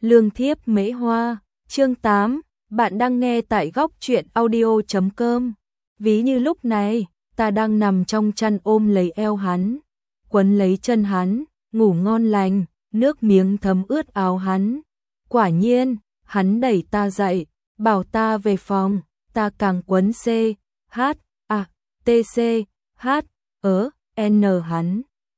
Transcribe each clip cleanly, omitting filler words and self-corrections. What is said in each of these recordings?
Lương thiếp mễ hoa, chương 8, bạn đang nghe tại góc truyện audio.com. Ví như lúc này, ta đang nằm trong chăn ôm lấy eo hắn, quấn lấy chân hắn, ngủ ngon lành, nước miếng thấm ướt áo hắn. Quả nhiên, hắn đẩy ta dậy, bảo ta về phòng, ta càng quấn C, H, A, T, C, H, N hắn.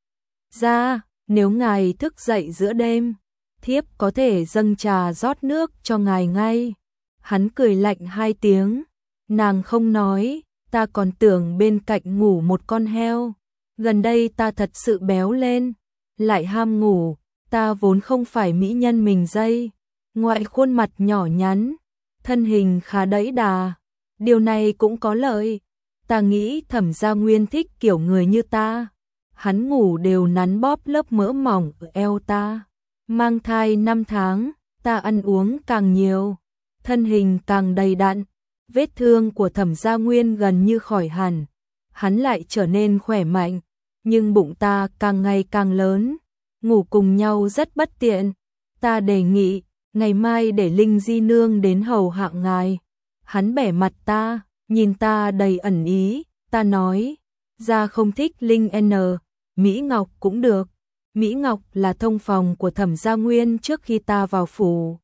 Ra, nếu ngài thức dậy giữa đêm, thiếp có thể dâng trà rót nước cho ngài ngay. Hắn cười lạnh 2 tiếng, nàng không nói, ta còn tưởng bên cạnh ngủ một con heo. Gần đây ta thật sự béo lên, lại ham ngủ, ta vốn không phải mỹ nhân mình dây, ngoại khuôn mặt nhỏ nhắn, thân hình khá đẫy đà. Điều này cũng có lợi, ta nghĩ Thẩm Gia Nguyên thích kiểu người như ta. Hắn ngủ đều nắn bóp lớp mỡ mỏng ở eo ta. Mang thai 5 tháng, ta ăn uống càng nhiều, thân hình càng đầy đặn, vết thương của Thẩm Gia Nguyên gần như khỏi hẳn, hắn lại trở nên khỏe mạnh, nhưng bụng ta càng ngày càng lớn, ngủ cùng nhau rất bất tiện. Ta đề nghị, ngày mai để Linh Di Nương đến hầu hạ ngài. Hắn bẻ mặt ta, nhìn ta đầy ẩn ý, ta nói, Gia không thích Linh N, Mỹ Ngọc cũng được. Mỹ Ngọc là thông phòng của Thẩm Gia Nguyên trước khi ta vào phủ.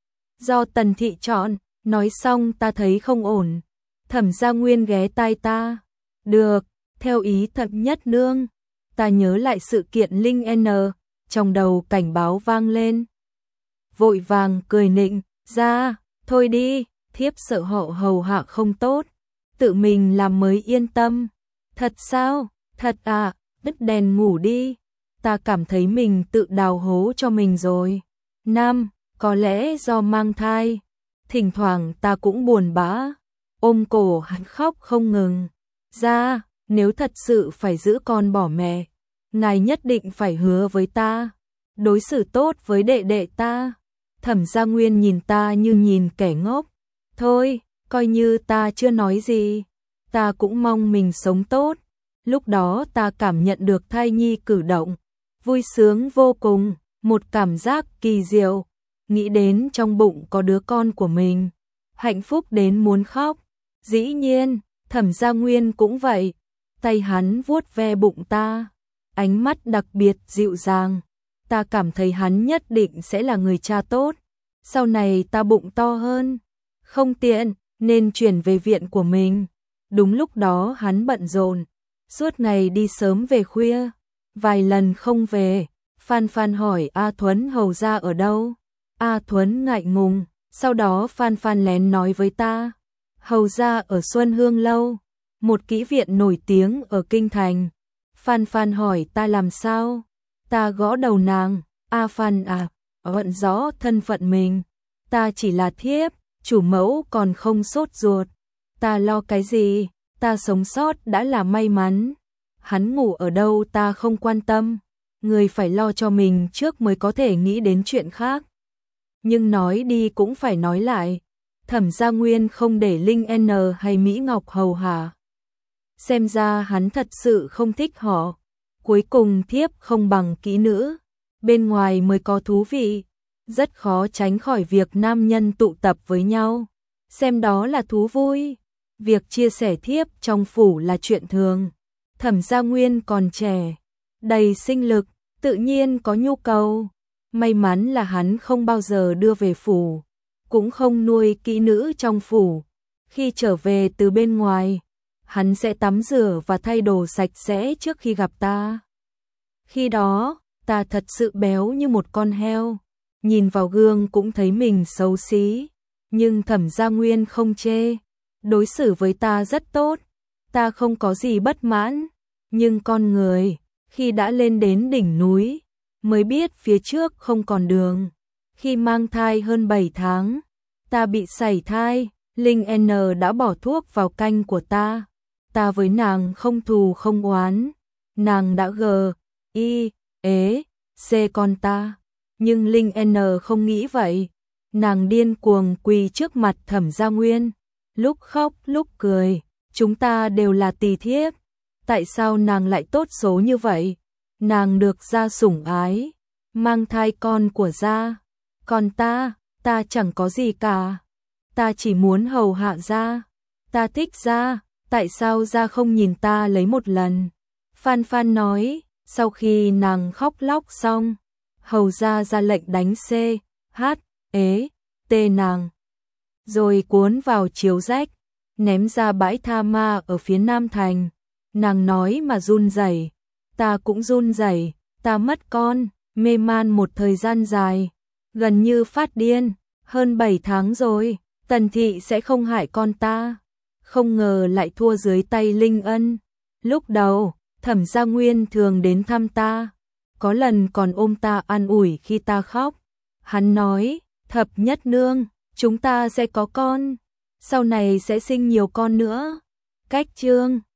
Do Tần Thị chọn, nói xong ta thấy không ổn. Thẩm Gia Nguyên ghé tai ta. Được, theo ý Thẩm Nhất Nương. Ta nhớ lại sự kiện Linh N, trong đầu cảnh báo vang lên. Vội vàng cười nịnh, ra, thôi đi, thiếp sợ họ hầu hạ không tốt. Tự mình làm mới yên tâm. Thật sao? Thật à, đứt đèn ngủ đi. Ta cảm thấy mình tự đào hố cho mình rồi. Nam, có lẽ do mang thai. Thỉnh thoảng ta cũng buồn bã, ôm cổ hắn khóc không ngừng. Ra, nếu thật sự phải giữ con bỏ mẹ, ngài nhất định phải hứa với ta, đối xử tốt với đệ đệ ta. Thẩm Gia Nguyên nhìn ta như nhìn kẻ ngốc. Thôi, coi như ta chưa nói gì. Ta cũng mong mình sống tốt. Lúc đó ta cảm nhận được thai nhi cử động, vui sướng vô cùng, một cảm giác kỳ diệu, nghĩ đến trong bụng có đứa con của mình, hạnh phúc đến muốn khóc. Dĩ nhiên, Thẩm Gia Nguyên cũng vậy, tay hắn vuốt ve bụng ta, ánh mắt đặc biệt dịu dàng, ta cảm thấy hắn nhất định sẽ là người cha tốt. Sau này ta bụng to hơn, không tiện, nên chuyển về viện của mình. Đúng lúc đó hắn bận rộn, suốt ngày đi sớm về khuya, vài lần không về. Phan Phan hỏi A Thuấn hầu gia ở đâu. A Thuấn ngại ngùng, sau đó Phan Phan lén nói với ta, hầu gia ở Xuân Hương Lâu, một kỹ viện nổi tiếng ở Kinh Thành. Phan Phan hỏi ta làm sao, ta gõ đầu nàng, A Phan à, vẫn rõ thân phận mình, ta chỉ là thiếp, chủ mẫu còn không sốt ruột, ta lo cái gì, ta sống sót đã là may mắn. Hắn ngủ ở đâu ta không quan tâm, người phải lo cho mình trước mới có thể nghĩ đến chuyện khác. Nhưng nói đi cũng phải nói lại, Thẩm Gia Nguyên không để Linh N hay Mỹ Ngọc hầu hạ. Xem ra hắn thật sự không thích họ. Cuối cùng thiếp không bằng kỹ nữ, bên ngoài mới có thú vị, rất khó tránh khỏi việc nam nhân tụ tập với nhau, xem đó là thú vui. Việc chia sẻ thiếp trong phủ là chuyện thường. Thẩm Gia Nguyên còn trẻ, đầy sinh lực, tự nhiên có nhu cầu. May mắn là hắn không bao giờ đưa về phủ, cũng không nuôi kỹ nữ trong phủ. Khi trở về từ bên ngoài, hắn sẽ tắm rửa và thay đồ sạch sẽ trước khi gặp ta. Khi đó, ta thật sự béo như một con heo, nhìn vào gương cũng thấy mình xấu xí. Nhưng Thẩm Gia Nguyên không chê, đối xử với ta rất tốt, ta không có gì bất mãn. Nhưng con người, khi đã lên đến đỉnh núi, mới biết phía trước không còn đường. Khi mang thai hơn 7 tháng, ta bị sảy thai, Linh N đã bỏ thuốc vào canh của ta. Ta với nàng không thù không oán, nàng đã C con ta. Nhưng Linh N không nghĩ vậy, nàng điên cuồng quỳ trước mặt Thẩm Gia Nguyên, lúc khóc lúc cười, chúng ta đều là tỳ thiếp. Tại sao nàng lại tốt số như vậy? Nàng được gia sủng ái, mang thai con của gia, Còn ta chẳng có gì cả. Ta chỉ muốn hầu hạ gia. Ta thích gia, tại sao gia không nhìn ta lấy một lần? Phan Phan nói, sau khi nàng khóc lóc xong, hầu gia ra lệnh đánh C, H, ế, T nàng. Rồi cuốn vào chiếu rách, ném ra bãi tha ma ở phía Nam Thành. Nàng nói mà run rẩy, ta cũng run rẩy, ta mất con, mê man một thời gian dài, gần như phát điên, hơn 7 tháng rồi, Tần Thị sẽ không hại con ta. Không ngờ lại thua dưới tay Linh Ân. Lúc đầu, Thẩm Gia Nguyên thường đến thăm ta, có lần còn ôm ta an ủi khi ta khóc. Hắn nói, Thập Nhất Nương, chúng ta sẽ có con, sau này sẽ sinh nhiều con nữa. Cách chương